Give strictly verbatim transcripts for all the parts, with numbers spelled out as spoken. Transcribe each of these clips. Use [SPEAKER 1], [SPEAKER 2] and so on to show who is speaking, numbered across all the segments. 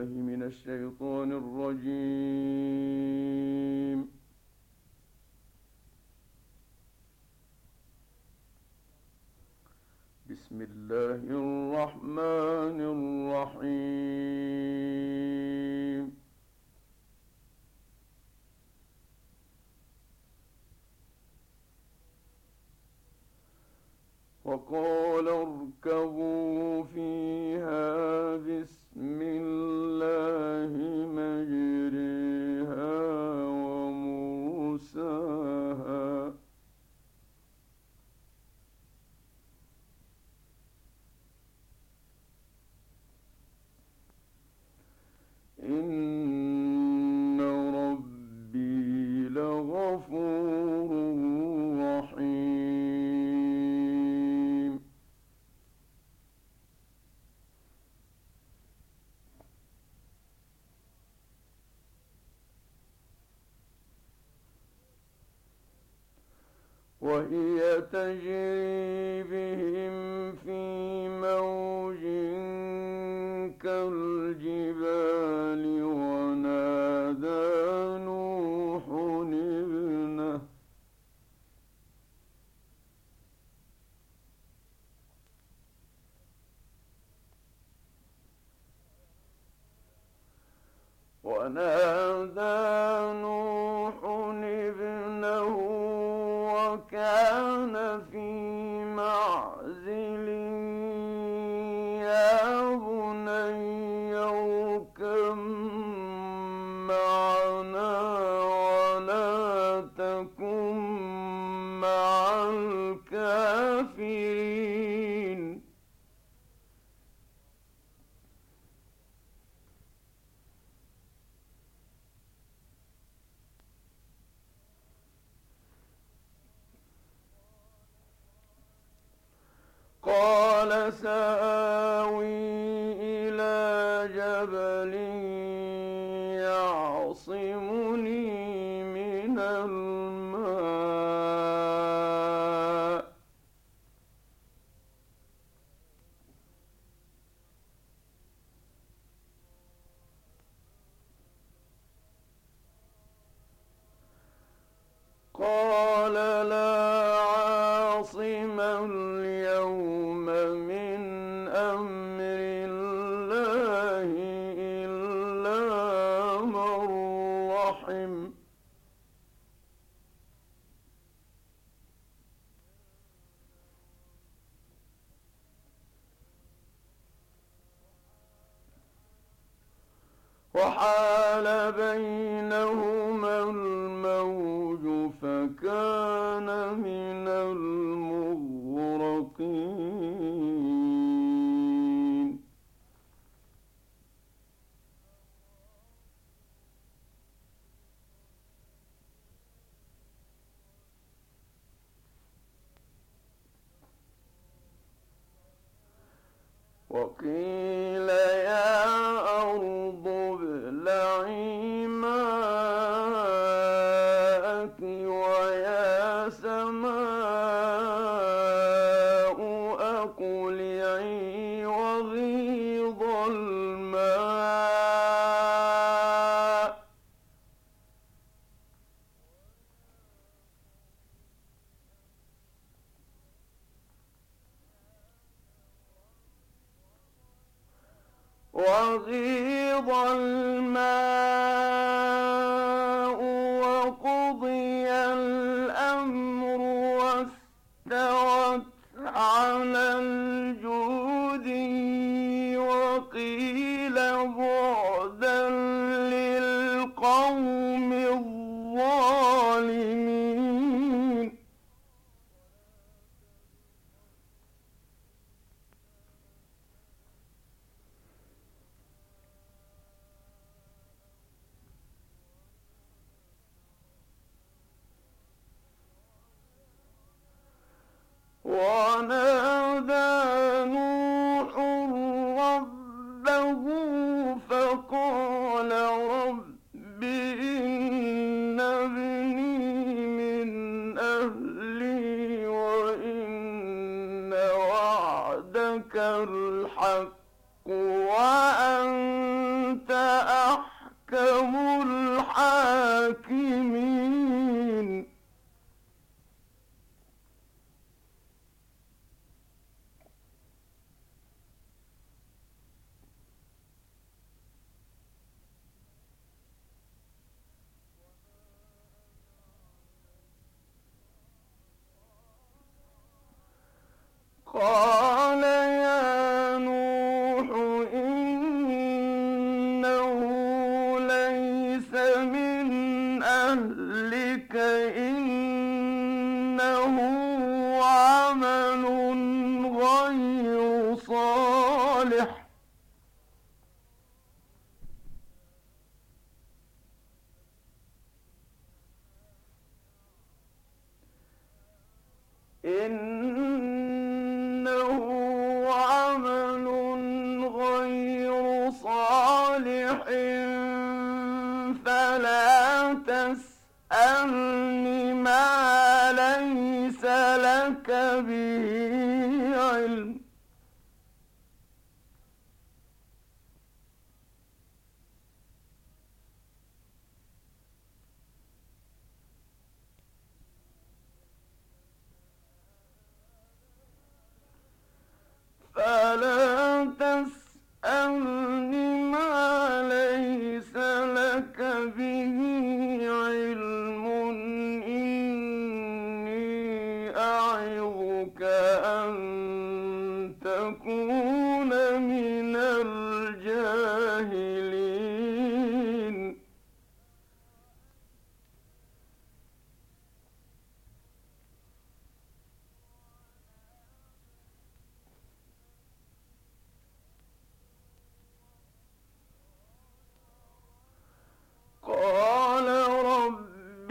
[SPEAKER 1] بالله من الشيطان الرجيم. بسم الله الرحمن الرحيم. وقال اركبوا فيها بسم الله مجريها ومرساها إن ربي لغفور رحيم. وهي تجري بهم في موج كالجبال ونادى نوح ابنه ونادى نوح ابنه وكان في معزل يا بني اركب معنا ولا تكن مع الكافرين. قال سآوي إلى جبل يعصمني من الماء قال لا عاصم اليوم من أمر الله إلا من رحم. وحال بينهما الموج فكان من المغرقين. وقيل يا أرض ابلعي ماءك ويا سماء أقلعي وغيض الماء وغيض الماء وقضي الأمر واستوت على الجود وقيل بعدا للقوم الظالمين. ونادى نوح ربه فقال رب إن ابني من أهلي وإن وعدك الحق وأنت أحكم الحاكمين. قال يا نوح إنه ليس من أهلك إنه عمل غير صالح إنه عمل غير صالح فلا تسألني ما ليس لك به علم فلا تسألني ما ليس لك به علم إني أعظك أن تكون من الجاهلين. قال رب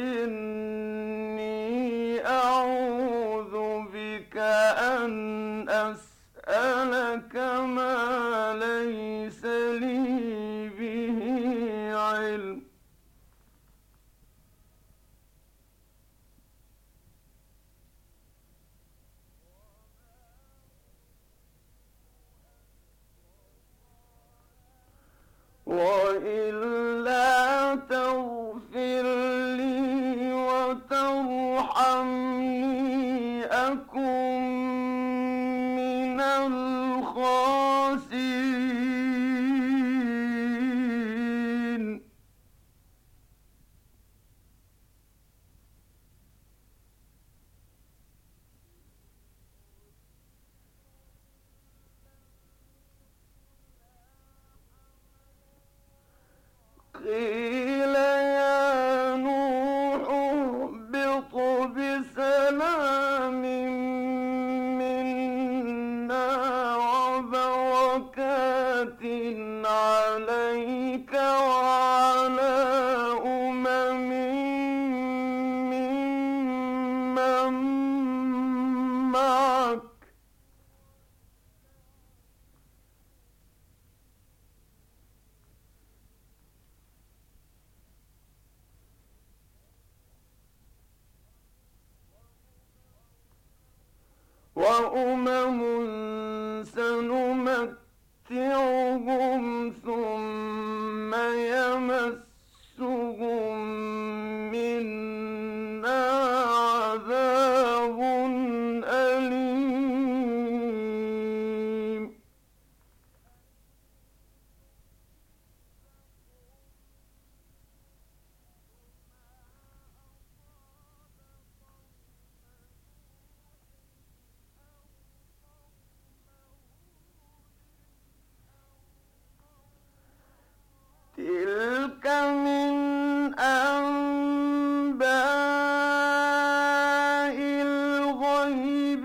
[SPEAKER 1] إني أعوذ بك أن أسألك ما ليس لي به علم وإلا تغفر لي وترحمني أكن من الخاسرين. قيل يا نوح اهبط بسلام منا وبركات عليك وعلى أمم ممن معك وأمم سنمتعهم ثم يمسهم منا عذاب أليم. تلك من أنباء الغيب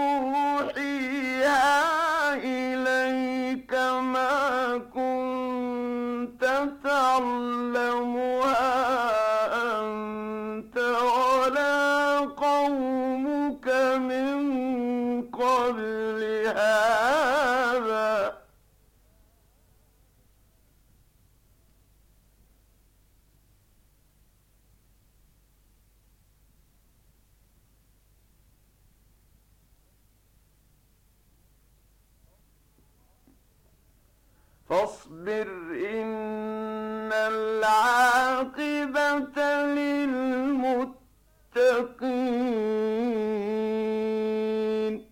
[SPEAKER 1] نوحيها إليك ما كنت تعلمها أنت ولا قومك من قبل هذا فاصبر إن للمتقين.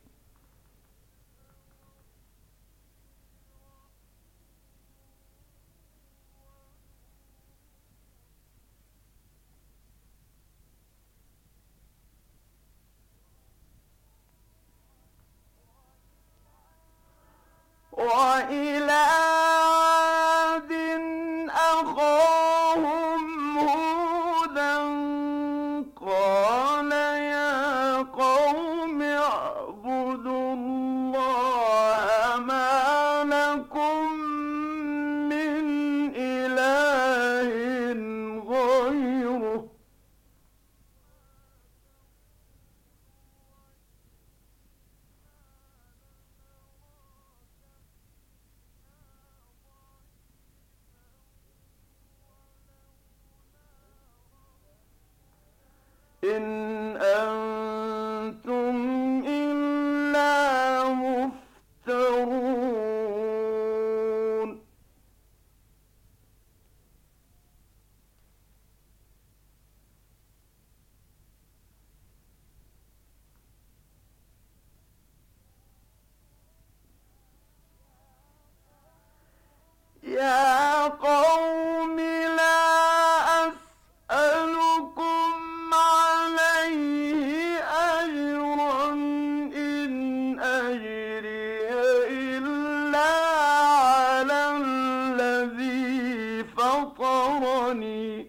[SPEAKER 1] وإلى عاد أخاهم هودا قال يا قوم اعبدوا الله ما لكم من إله غيره إن أنتم إلا مفترون. يا قوم لا أسألكم عليه أجرا إن أجري إلا على الذي فطرني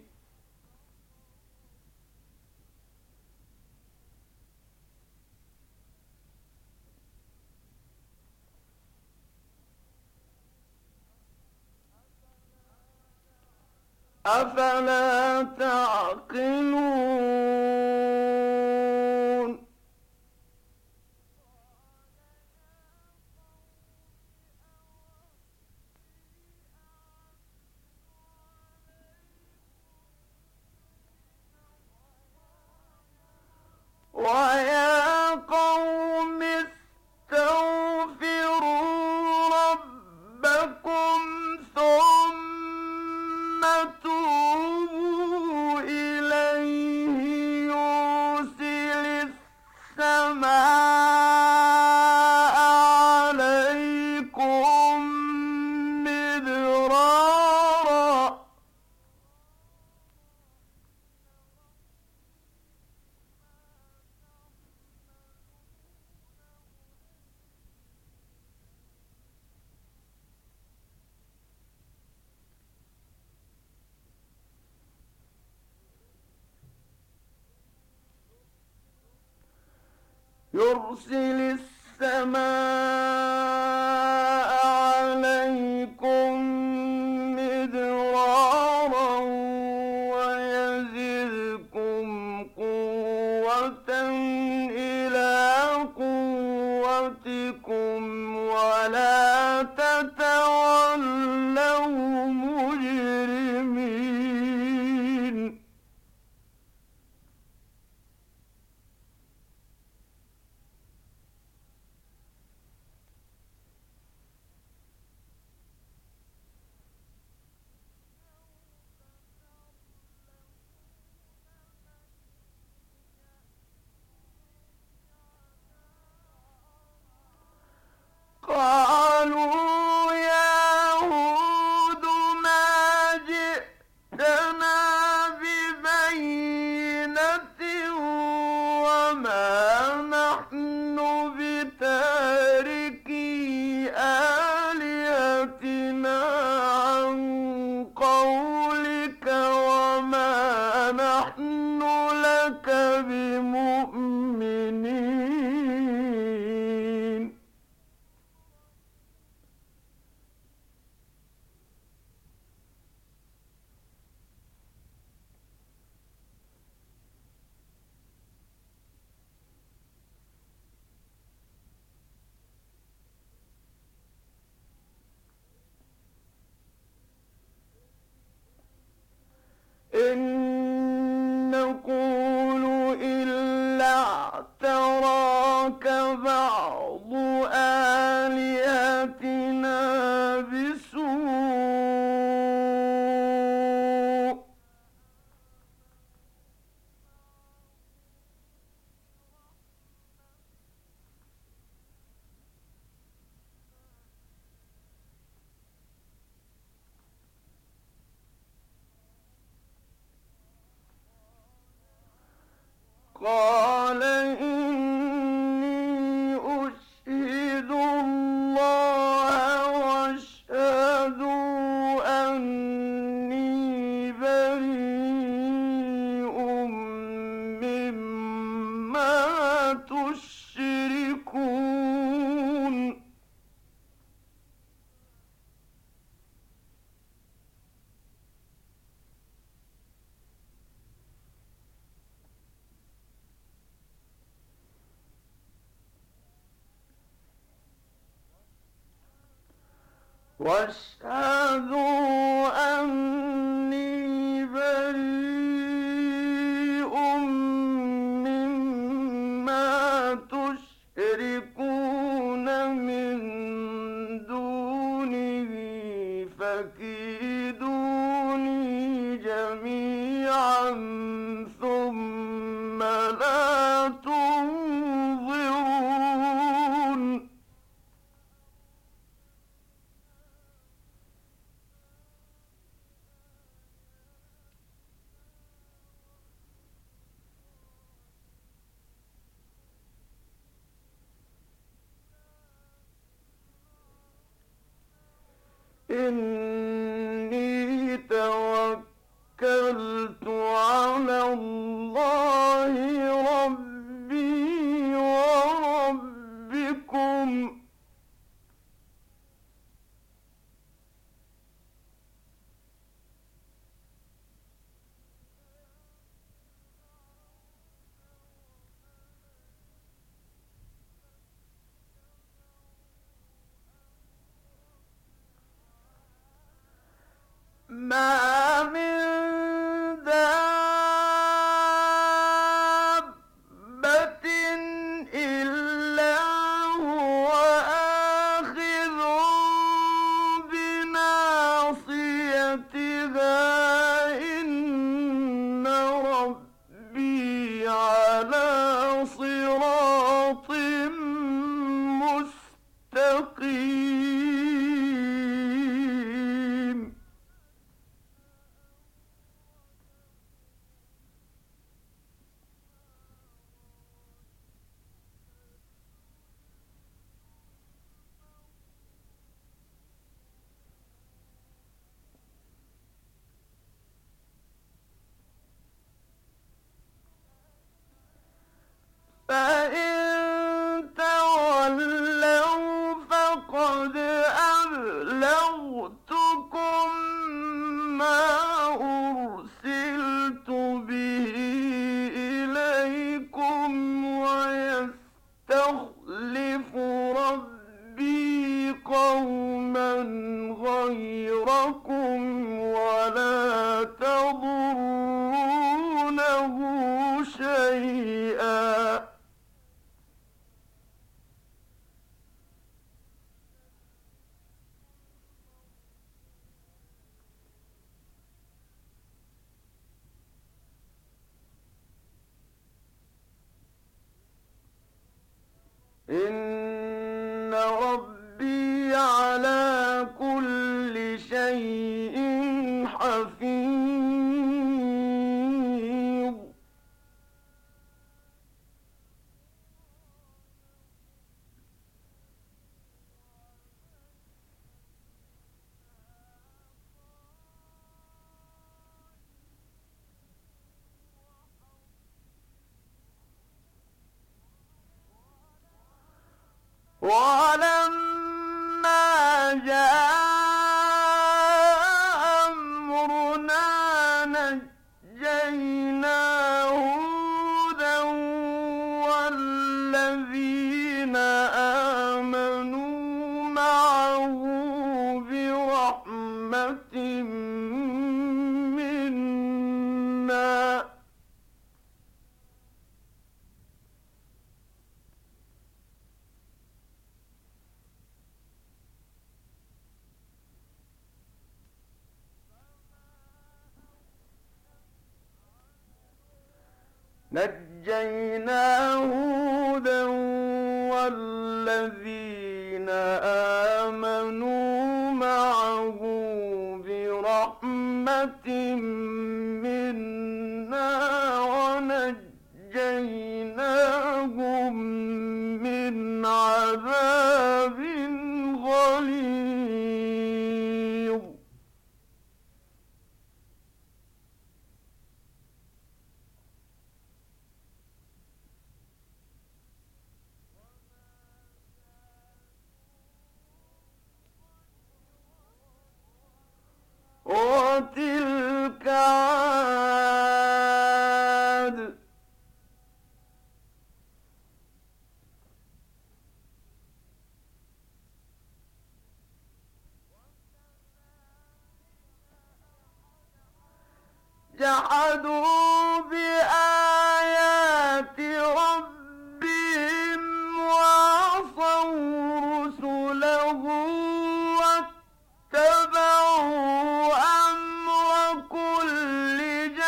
[SPEAKER 1] أفلا تعقلون. ويا قوم استغفروا ربكم ثم توبوا إليه يرسل السماء عليكم مدرارا يرسل السماء عليكم مدرارا ويزدكم قوة إلى قوتكم ولا تتولوا مجرمين. قالوا يا هود ما جئتنا ببينة وما نحن بتاركي آلهتنا عن قولك وما نحن لك بمؤمنين. إن نقول إلا اعتراك بعض آلهتنا بسوء قال إني أشهد الله واشهدوا أني بريء مما تشركون واشهدوا أني بريء مما تشركون من دونه فكيدوني جميعا ثم لا تنظرون إني توكلت على الله ربي وربكم ما من دابة إلا هو آخذ بناصيتها إن ربي على صراط مستقيم فإن تولوا فقد أبلغتكم ما أرسلت به إليكم ويستخلف ربي قوما غيركم ولا تضرونه شيئا إن ربي على كل شيء حفيظ ولما جاء أمرنا نجينا هودا والذين آمنوا معه برحمة منا نجينا هودا والذين آمنوا معه برحمة منا ونجينا جحدوا بآيات ربهم وعصوا رسله واتبعوا أمر كل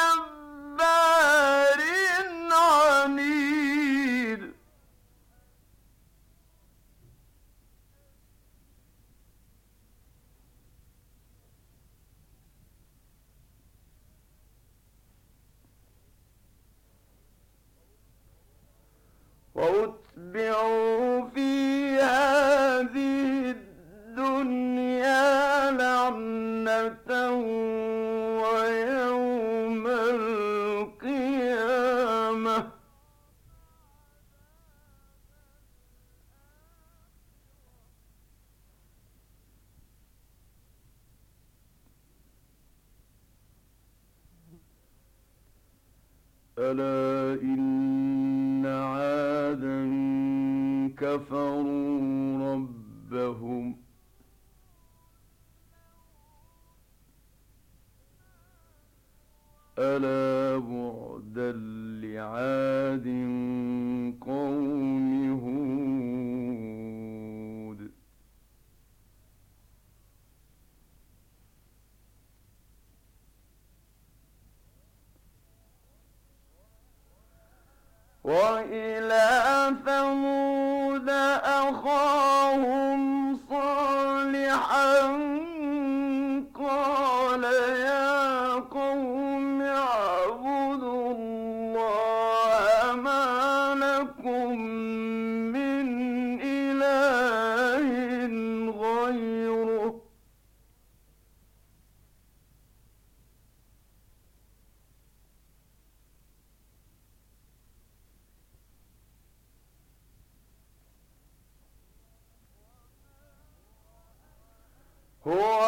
[SPEAKER 1] جبار عنيد. وأتبعوا في هذه الدنيا لعنة ويوم القيامة ألا إن عادا كفروا ربهم ألا بعدا لعاد قوم هود. وإلى ثمود أخاهم صالحا قال يا قوم اعبدوا الله ما لكم من إله غيره هو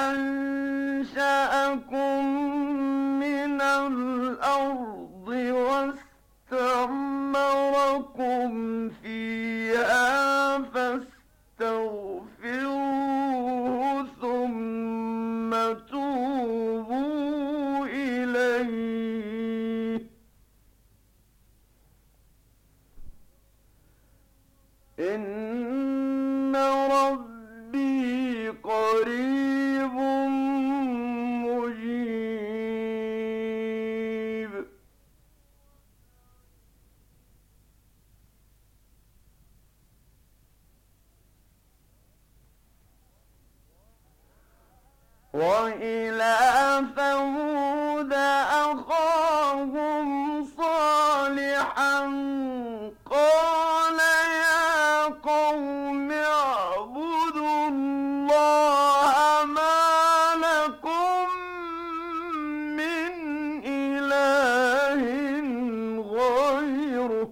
[SPEAKER 1] أنشأكم من الأرض واستعمركم فيها فاستغفروه ثم توبوا إليه إن ربي قريب مجيب. وإلى ثمود أخاهم صالحا قال يا قوم اعبدوا الله ما لكم من إله غيره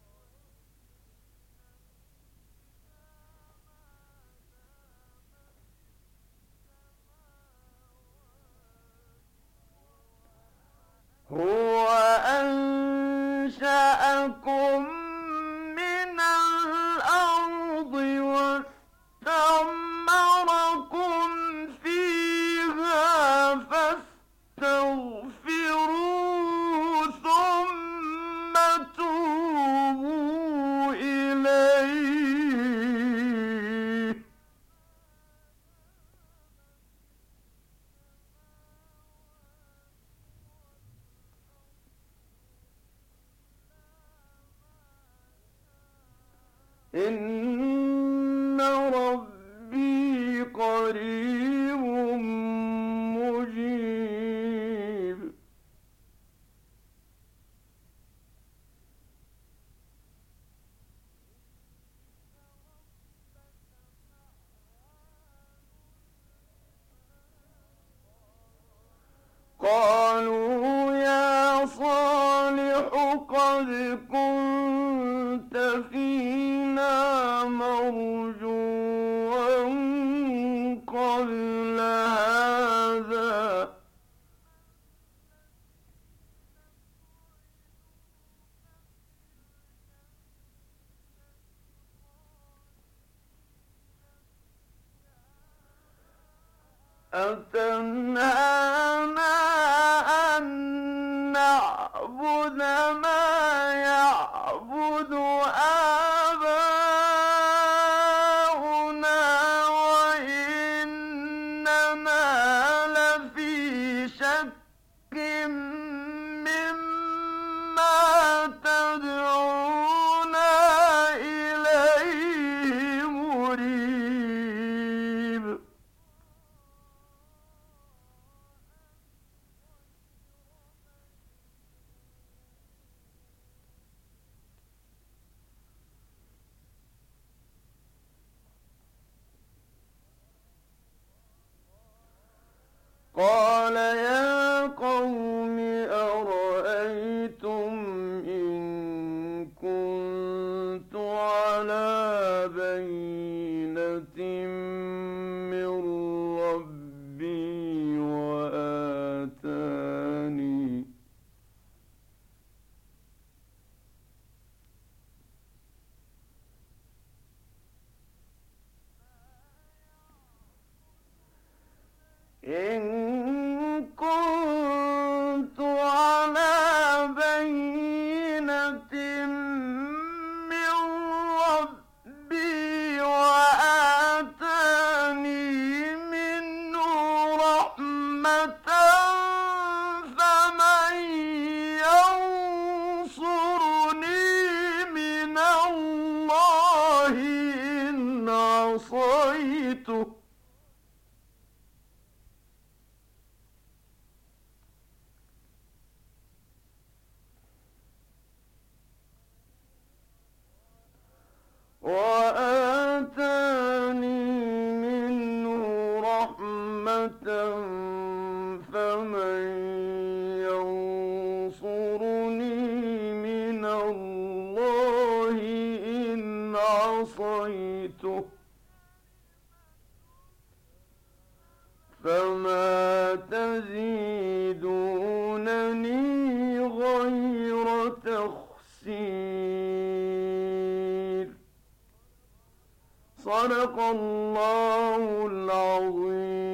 [SPEAKER 1] هو أنشأكم من الأرض واستعمركم فيها فاستغفروه ثم توبوا إليه إن ربي قريب مجيب. قالوا يا صالح قد كنت فينا مرجوا قبل هذا أتنهانا أن بينة من ربي وآتاني إن كنت على بينة من ربي وآتاني منه رحمة فمن ينصرني من الله إن عصيته وآتاني منه رحمة فمن ينصرني من الله إن عصيته فما تزيدونني غير تخسير. صدق الله العظيم.